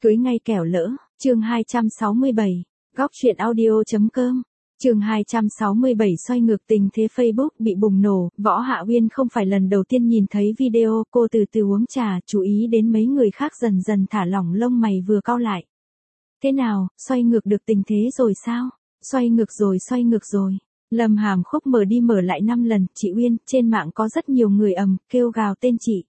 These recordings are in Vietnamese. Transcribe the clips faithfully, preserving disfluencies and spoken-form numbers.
Cưới ngay kẻo lỡ, chương hai trăm sáu mươi bảy, góc truyện audio chấm com. Chương hai trăm sáu mươi bảy xoay ngược tình thế Facebook bị bùng nổ, Võ Hạ Uyên không phải lần đầu tiên nhìn thấy video, cô từ từ uống trà, chú ý đến mấy người khác dần dần thả lỏng lông mày vừa cau lại. Thế nào, xoay ngược được tình thế rồi sao? Xoay ngược rồi, xoay ngược rồi. Lâm Hàm Khúc mở đi mở lại năm lần, chị Uyên, trên mạng có rất nhiều người ầm, kêu gào tên chị.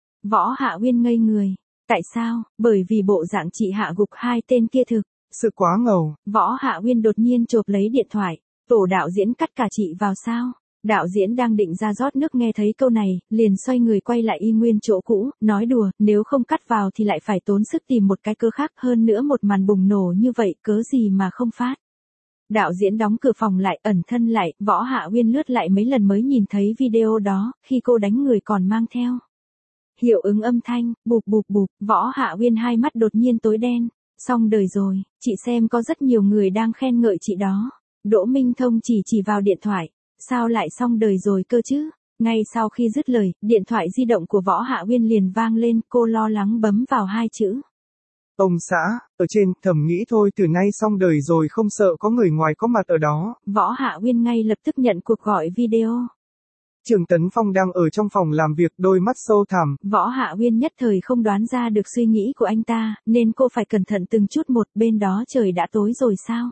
Võ Hạ Uyên ngây người. Tại sao? Bởi vì bộ dạng chị hạ gục hai tên kia thực. Sự quá ngầu. Võ Hạ Uyên đột nhiên chộp lấy điện thoại. Tổ đạo diễn cắt cả chị vào sao? Đạo diễn đang định ra rót nước nghe thấy câu này, liền xoay người quay lại y nguyên chỗ cũ, nói đùa, nếu không cắt vào thì lại phải tốn sức tìm một cái cơ khác, hơn nữa một màn bùng nổ như vậy cớ gì mà không phát. Đạo diễn đóng cửa phòng lại, ẩn thân lại, Võ Hạ Uyên lướt lại mấy lần mới nhìn thấy video đó, khi cô đánh người còn mang theo hiệu ứng âm thanh, bụp bụp bụp, Võ Hạ Uyên hai mắt đột nhiên tối đen. Xong đời rồi, chị xem có rất nhiều người đang khen ngợi chị đó. Đỗ Minh Thông chỉ chỉ vào điện thoại. Sao lại xong đời rồi cơ chứ? Ngay sau khi dứt lời, điện thoại di động của Võ Hạ Uyên liền vang lên, cô lo lắng bấm vào hai chữ. Ông xã, ở trên, thầm nghĩ thôi từ nay xong đời rồi không sợ có người ngoài có mặt ở đó. Võ Hạ Uyên ngay lập tức nhận cuộc gọi video. Trường Tấn Phong đang ở trong phòng làm việc, đôi mắt sâu thẳm. Võ Hạ Uyên nhất thời không đoán ra được suy nghĩ của anh ta, nên cô phải cẩn thận từng chút một, bên đó trời đã tối rồi sao?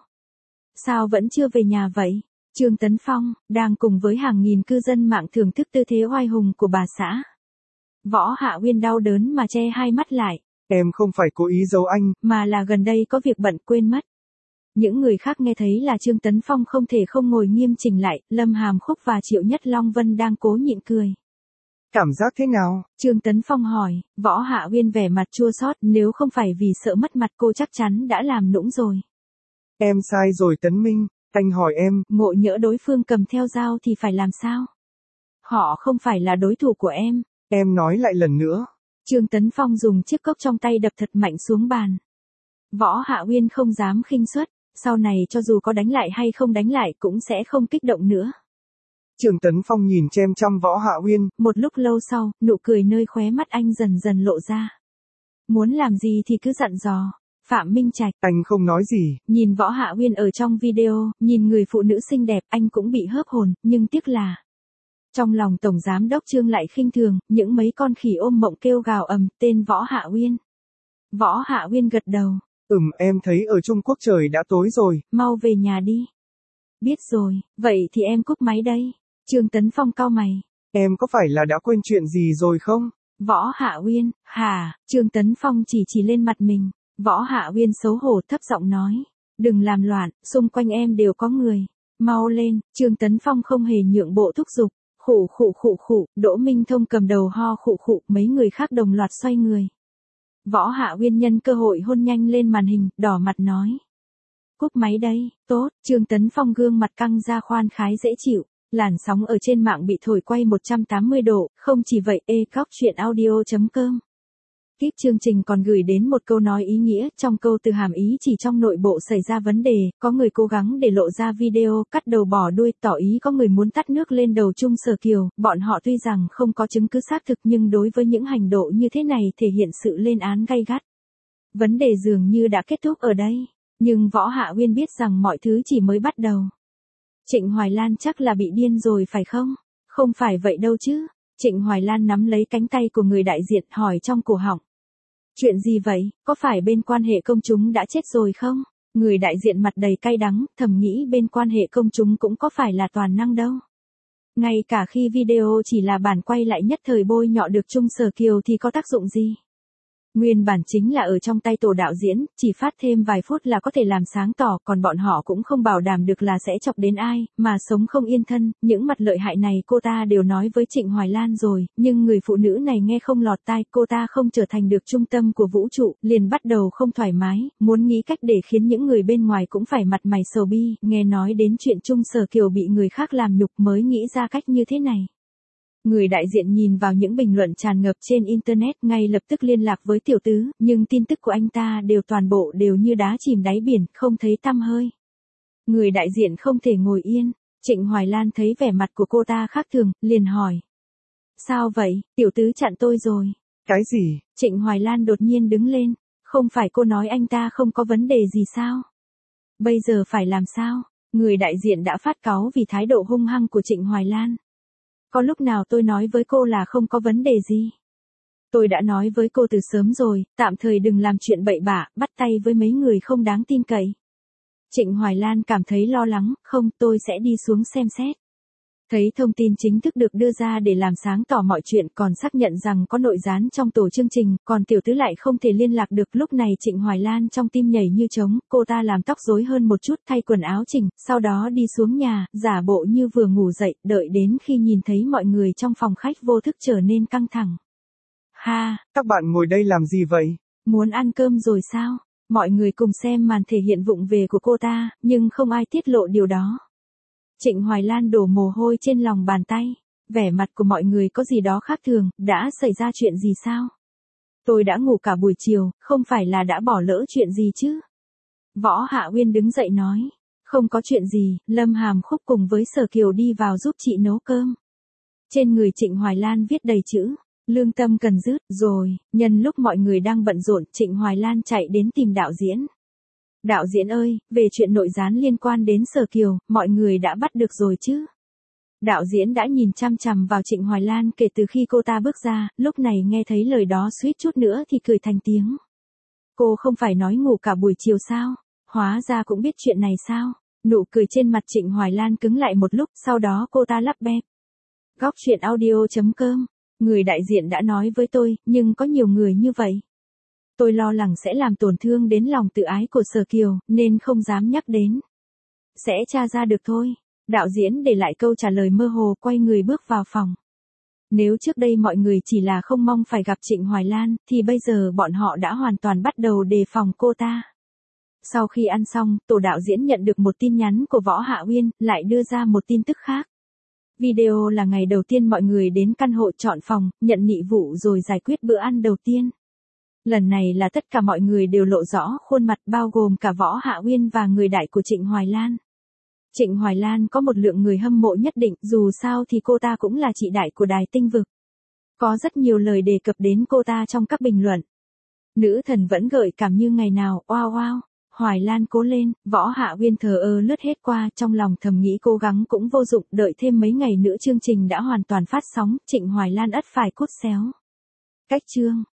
Sao vẫn chưa về nhà vậy? Trương Tấn Phong, đang cùng với hàng nghìn cư dân mạng thưởng thức tư thế oai hùng của bà xã. Võ Hạ Uyên đau đớn mà che hai mắt lại. Em không phải cố ý giấu anh, mà là gần đây có việc bận quên mất. Những người khác nghe thấy là Trương Tấn Phong không thể không ngồi nghiêm chỉnh lại, Lâm Hàm Khúc và Triệu Nhất Long Vân đang cố nhịn cười. Cảm giác thế nào? Trương Tấn Phong hỏi, Võ Hạ Uyên vẻ mặt chua xót, nếu không phải vì sợ mất mặt cô chắc chắn đã làm nũng rồi. Em sai rồi Tấn Minh, anh hỏi em. Ngộ nhỡ đối phương cầm theo dao thì phải làm sao? Họ không phải là đối thủ của em. Em nói lại lần nữa. Trương Tấn Phong dùng chiếc cốc trong tay đập thật mạnh xuống bàn. Võ Hạ Uyên không dám khinh suất, sau này cho dù có đánh lại hay không đánh lại cũng sẽ không kích động nữa. Trương Tấn Phong nhìn chăm chăm Võ Hạ Uyên. Một lúc lâu sau, nụ cười nơi khóe mắt anh dần dần lộ ra. Muốn làm gì thì cứ dặn dò. Phạm Minh Trạch. Anh không nói gì. Nhìn Võ Hạ Uyên ở trong video, nhìn người phụ nữ xinh đẹp, anh cũng bị hớp hồn, nhưng tiếc là trong lòng Tổng Giám Đốc Trương lại khinh thường, những mấy con khỉ ôm mộng kêu gào ầm, tên Võ Hạ Uyên. Võ Hạ Uyên gật đầu. Ừm, em thấy ở Trung Quốc trời đã tối rồi. Mau về nhà đi. Biết rồi, vậy thì em cúp máy đây. Trương Tấn Phong cau mày. Em có phải là đã quên chuyện gì rồi không? Võ Hạ Uyên, hả? Trương Tấn Phong chỉ chỉ lên mặt mình. Võ Hạ Uyên xấu hổ thấp giọng nói. Đừng làm loạn, xung quanh em đều có người. Mau lên, Trương Tấn Phong không hề nhượng bộ thúc giục. Khụ khụ khụ khụ, Đỗ Minh Thông cầm đầu ho khụ khụ, mấy người khác đồng loạt xoay người. Võ Hạ Uyên nhân cơ hội hôn nhanh lên màn hình, đỏ mặt nói. Cúp máy đây, tốt, Trương Tấn Phong gương mặt căng ra khoan khái dễ chịu. Làn sóng ở trên mạng bị thổi quay một trăm tám mươi độ, không chỉ vậy, ê góc truyện audio chấm com. Tiếp chương trình còn gửi đến một câu nói ý nghĩa, trong câu từ hàm ý chỉ trong nội bộ xảy ra vấn đề, có người cố gắng để lộ ra video, cắt đầu bỏ đuôi, tỏ ý có người muốn tắt nước lên đầu Trung Sở Kiều, bọn họ tuy rằng không có chứng cứ xác thực nhưng đối với những hành động như thế này thể hiện sự lên án gay gắt. Vấn đề dường như đã kết thúc ở đây, nhưng Võ Hạ Uyên biết rằng mọi thứ chỉ mới bắt đầu. Trịnh Hoài Lan chắc là bị điên rồi phải không? Không phải vậy đâu chứ. Trịnh Hoài Lan nắm lấy cánh tay của người đại diện hỏi trong cổ họng. Chuyện gì vậy, có phải bên quan hệ công chúng đã chết rồi không? Người đại diện mặt đầy cay đắng, thầm nghĩ bên quan hệ công chúng cũng có phải là toàn năng đâu. Ngay cả khi video chỉ là bản quay lại nhất thời bôi nhọ được Trung Sở Kiều thì có tác dụng gì? Nguyên bản chính là ở trong tay tổ đạo diễn, chỉ phát thêm vài phút là có thể làm sáng tỏ, còn bọn họ cũng không bảo đảm được là sẽ chọc đến ai, mà sống không yên thân, những mặt lợi hại này cô ta đều nói với Trịnh Hoài Lan rồi, nhưng người phụ nữ này nghe không lọt tai, cô ta không trở thành được trung tâm của vũ trụ, liền bắt đầu không thoải mái, muốn nghĩ cách để khiến những người bên ngoài cũng phải mặt mày sầu bi, nghe nói đến chuyện Trung Sở Kiều bị người khác làm nhục mới nghĩ ra cách như thế này. Người đại diện nhìn vào những bình luận tràn ngập trên Internet ngay lập tức liên lạc với tiểu tứ, nhưng tin tức của anh ta đều toàn bộ đều như đá chìm đáy biển, không thấy tăm hơi. Người đại diện không thể ngồi yên, Trịnh Hoài Lan thấy vẻ mặt của cô ta khác thường, liền hỏi. Sao vậy, tiểu tứ chặn tôi rồi. Cái gì? Trịnh Hoài Lan đột nhiên đứng lên. Không phải cô nói anh ta không có vấn đề gì sao? Bây giờ phải làm sao? Người đại diện đã phát cáu vì thái độ hung hăng của Trịnh Hoài Lan. Có lúc nào tôi nói với cô là không có vấn đề gì? Tôi đã nói với cô từ sớm rồi, tạm thời đừng làm chuyện bậy bạ, bắt tay với mấy người không đáng tin cậy. Trịnh Hoài Lan cảm thấy lo lắng, không, tôi sẽ đi xuống xem xét. Thấy thông tin chính thức được đưa ra để làm sáng tỏ mọi chuyện, còn xác nhận rằng có nội gián trong tổ chương trình, còn tiểu tứ lại không thể liên lạc được. Lúc này Trịnh Hoài Lan trong tim nhảy như trống, cô ta làm tóc rối hơn một chút, thay quần áo chỉnh, sau đó đi xuống nhà, giả bộ như vừa ngủ dậy, đợi đến khi nhìn thấy mọi người trong phòng khách vô thức trở nên căng thẳng. Ha, các bạn ngồi đây làm gì vậy? Muốn ăn cơm rồi sao? Mọi người cùng xem màn thể hiện vụng về của cô ta, nhưng không ai tiết lộ điều đó. Trịnh Hoài Lan đổ mồ hôi trên lòng bàn tay. Vẻ mặt của mọi người có gì đó khác thường, đã xảy ra chuyện gì sao? Tôi đã ngủ cả buổi chiều, không phải là đã bỏ lỡ chuyện gì chứ? Võ Hạ Uyên đứng dậy nói. Không có chuyện gì, Lâm Hàm Khúc cùng với Sở Kiều đi vào giúp chị nấu cơm. Trên người Trịnh Hoài Lan viết đầy chữ. Lương tâm cần dứt, rồi, nhân lúc mọi người đang bận rộn, Trịnh Hoài Lan chạy đến tìm đạo diễn. Đạo diễn ơi, về chuyện nội gián liên quan đến Sở Kiều, mọi người đã bắt được rồi chứ? Đạo diễn đã nhìn chăm chằm vào Trịnh Hoài Lan kể từ khi cô ta bước ra, lúc này nghe thấy lời đó suýt chút nữa thì cười thành tiếng. Cô không phải nói ngủ cả buổi chiều sao? Hóa ra cũng biết chuyện này sao? Nụ cười trên mặt Trịnh Hoài Lan cứng lại một lúc, sau đó cô ta lắp bép. Góc truyện audio chấm com. Người đại diện đã nói với tôi, nhưng có nhiều người như vậy. Tôi lo lắng sẽ làm tổn thương đến lòng tự ái của Sở Kiều, nên không dám nhắc đến. Sẽ tra ra được thôi. Đạo diễn để lại câu trả lời mơ hồ, quay người bước vào phòng. Nếu trước đây mọi người chỉ là không mong phải gặp Trịnh Hoài Lan, thì bây giờ bọn họ đã hoàn toàn bắt đầu đề phòng cô ta. Sau khi ăn xong, tổ đạo diễn nhận được một tin nhắn của Võ Hạ Uyên, lại đưa ra một tin tức khác. Video là ngày đầu tiên mọi người đến căn hộ chọn phòng, nhận nhiệm vụ rồi giải quyết bữa ăn đầu tiên. Lần này là tất cả mọi người đều lộ rõ khuôn mặt, bao gồm cả Võ Hạ Uyên và người đại của Trịnh Hoài Lan. Trịnh Hoài Lan có một lượng người hâm mộ nhất định, dù sao thì cô ta cũng là chị đại của Đài Tinh Vực. Có rất nhiều lời đề cập đến cô ta trong các bình luận. Nữ thần vẫn gợi cảm như ngày nào, oao oao. Hoài Lan cố lên, Võ Hạ Uyên thờ ơ lướt hết qua, trong lòng thầm nghĩ cố gắng cũng vô dụng, đợi thêm mấy ngày nữa chương trình đã hoàn toàn phát sóng, Trịnh Hoài Lan ắt phải cút xéo. Cách chương